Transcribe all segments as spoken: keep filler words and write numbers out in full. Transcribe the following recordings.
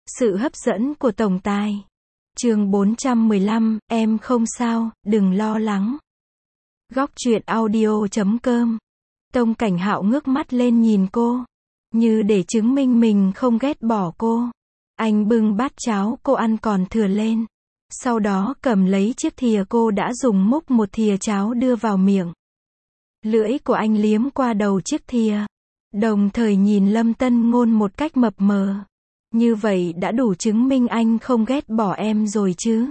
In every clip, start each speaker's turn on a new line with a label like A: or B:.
A: Sự hấp dẫn của tổng tài. Chương bốn trăm mười lăm, em không sao, đừng lo lắng. Góc truyện audio chấm com. Tông Cảnh Hạo ngước mắt lên nhìn cô, như để chứng minh mình không ghét bỏ cô. Anh bưng bát cháo cô ăn còn thừa lên, sau đó cầm lấy chiếc thìa cô đã dùng múc một thìa cháo đưa vào miệng. Lưỡi của anh liếm qua đầu chiếc thìa, đồng thời nhìn Lâm Tân Ngôn một cách mập mờ. Như vậy đã đủ chứng minh anh không ghét bỏ em rồi chứ.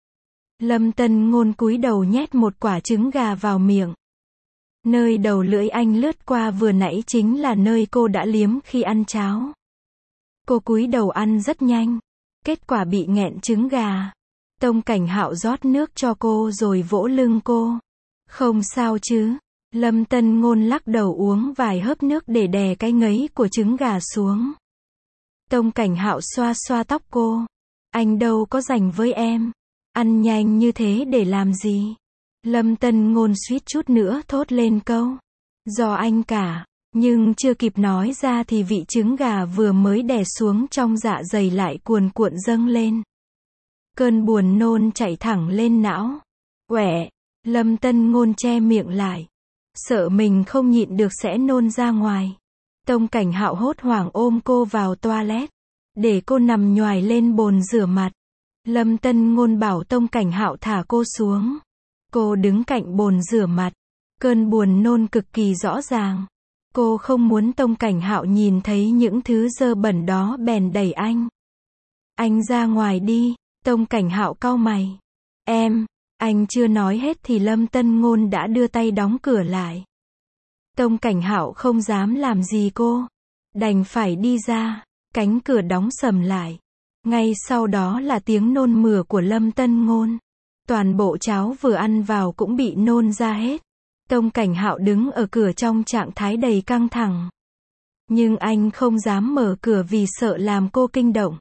A: Lâm Tân Ngôn cúi đầu nhét một quả trứng gà vào miệng. Nơi đầu lưỡi anh lướt qua vừa nãy chính là nơi cô đã liếm khi ăn cháo. Cô cúi đầu ăn rất nhanh, kết quả bị nghẹn trứng gà. Tông Cảnh Hạo rót nước cho cô rồi vỗ lưng cô. Không sao chứ? Lâm Tân Ngôn lắc đầu uống vài hớp nước để đè cái ngấy của trứng gà xuống. Tông Cảnh Hạo xoa xoa tóc cô. Anh đâu có rảnh với em. Ăn nhanh như thế để làm gì? Lâm Tân Ngôn suýt chút nữa thốt lên câu. Do anh cả. Nhưng chưa kịp nói ra thì vị trứng gà vừa mới đè xuống trong dạ dày lại cuồn cuộn dâng lên. Cơn buồn nôn chạy thẳng lên não. Quẹ. Lâm Tân Ngôn che miệng lại, sợ mình không nhịn được sẽ nôn ra ngoài. Tông Cảnh Hạo hốt hoảng ôm cô vào toilet, để cô nằm nhoài lên bồn rửa mặt. Lâm Tân Ngôn bảo Tông Cảnh Hạo thả cô xuống. Cô đứng cạnh bồn rửa mặt, cơn buồn nôn cực kỳ rõ ràng. Cô không muốn Tông Cảnh Hạo nhìn thấy những thứ dơ bẩn đó bèn đẩy anh. Anh ra ngoài đi. Tông Cảnh Hạo cau mày. Em, anh chưa nói hết thì Lâm Tân Ngôn đã đưa tay đóng cửa lại. Tông Cảnh Hạo không dám làm gì cô, đành phải đi ra. Cánh cửa đóng sầm lại. Ngay sau đó là tiếng nôn mửa của Lâm Tân Ngôn. Toàn bộ cháo vừa ăn vào cũng bị nôn ra hết. Tông Cảnh Hạo đứng ở cửa trong trạng thái đầy căng thẳng. Nhưng anh không dám mở cửa vì sợ làm cô kinh động.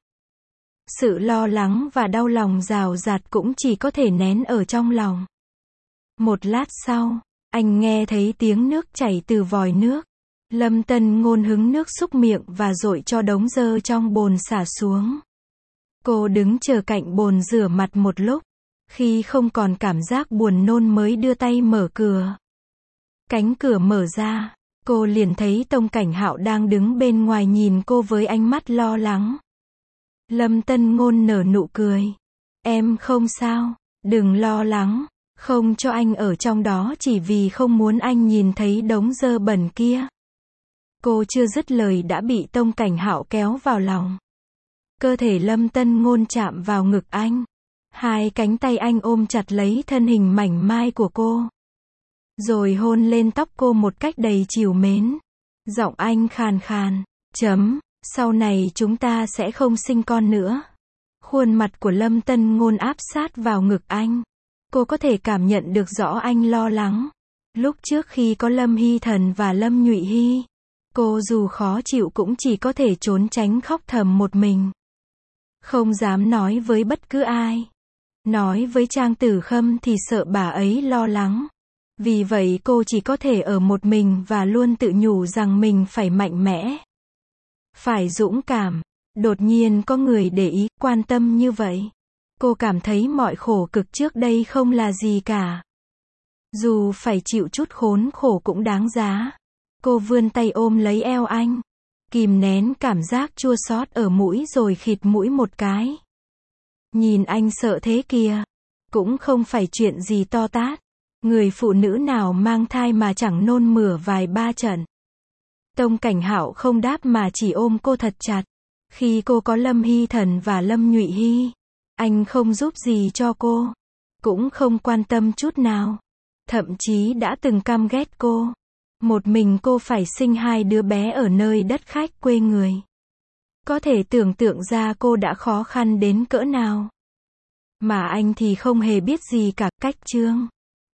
A: Sự lo lắng và đau lòng rào rạt cũng chỉ có thể nén ở trong lòng. Một lát sau, anh nghe thấy tiếng nước chảy từ vòi nước. Lâm Tân Ngôn hứng nước xúc miệng và dội cho đống dơ trong bồn xả xuống. Cô đứng chờ cạnh bồn rửa mặt một lúc. Khi không còn cảm giác buồn nôn mới đưa tay mở cửa. Cánh cửa mở ra, cô liền thấy Tông Cảnh Hạo đang đứng bên ngoài nhìn cô với ánh mắt lo lắng. Lâm Tân Ngôn nở nụ cười. Em không sao, đừng lo lắng, không cho anh ở trong đó chỉ vì không muốn anh nhìn thấy đống dơ bẩn kia. Cô chưa dứt lời đã bị Tông Cảnh Hạo kéo vào lòng. Cơ thể Lâm Tân Ngôn chạm vào ngực anh. Hai cánh tay anh ôm chặt lấy thân hình mảnh mai của cô. Rồi hôn lên tóc cô một cách đầy trìu mến. Giọng anh khàn khàn. Chấm, sau này chúng ta sẽ không sinh con nữa. Khuôn mặt của Lâm Tân Ngôn áp sát vào ngực anh. Cô có thể cảm nhận được rõ anh lo lắng. Lúc trước khi có Lâm Hy Thần và Lâm Nhụy Hy, cô dù khó chịu cũng chỉ có thể trốn tránh khóc thầm một mình. Không dám nói với bất cứ ai. Nói với Trang Tử Khâm thì sợ bà ấy lo lắng. Vì vậy cô chỉ có thể ở một mình và luôn tự nhủ rằng mình phải mạnh mẽ. Phải dũng cảm. Đột nhiên có người để ý, quan tâm như vậy. Cô cảm thấy mọi khổ cực trước đây không là gì cả. Dù phải chịu chút khốn khổ cũng đáng giá. Cô vươn tay ôm lấy eo anh. Kìm nén cảm giác chua xót ở mũi rồi khịt mũi một cái. Nhìn anh sợ thế kìa. Cũng không phải chuyện gì to tát. Người phụ nữ nào mang thai mà chẳng nôn mửa vài ba trận. Tông Cảnh Hạo không đáp mà chỉ ôm cô thật chặt. Khi cô có Lâm Hy Thần và Lâm Nhụy Hy, anh không giúp gì cho cô. Cũng không quan tâm chút nào. Thậm chí đã từng căm ghét cô. Một mình cô phải sinh hai đứa bé ở nơi đất khách quê người. Có thể tưởng tượng ra cô đã khó khăn đến cỡ nào. Mà anh thì không hề biết gì cả. Cách chương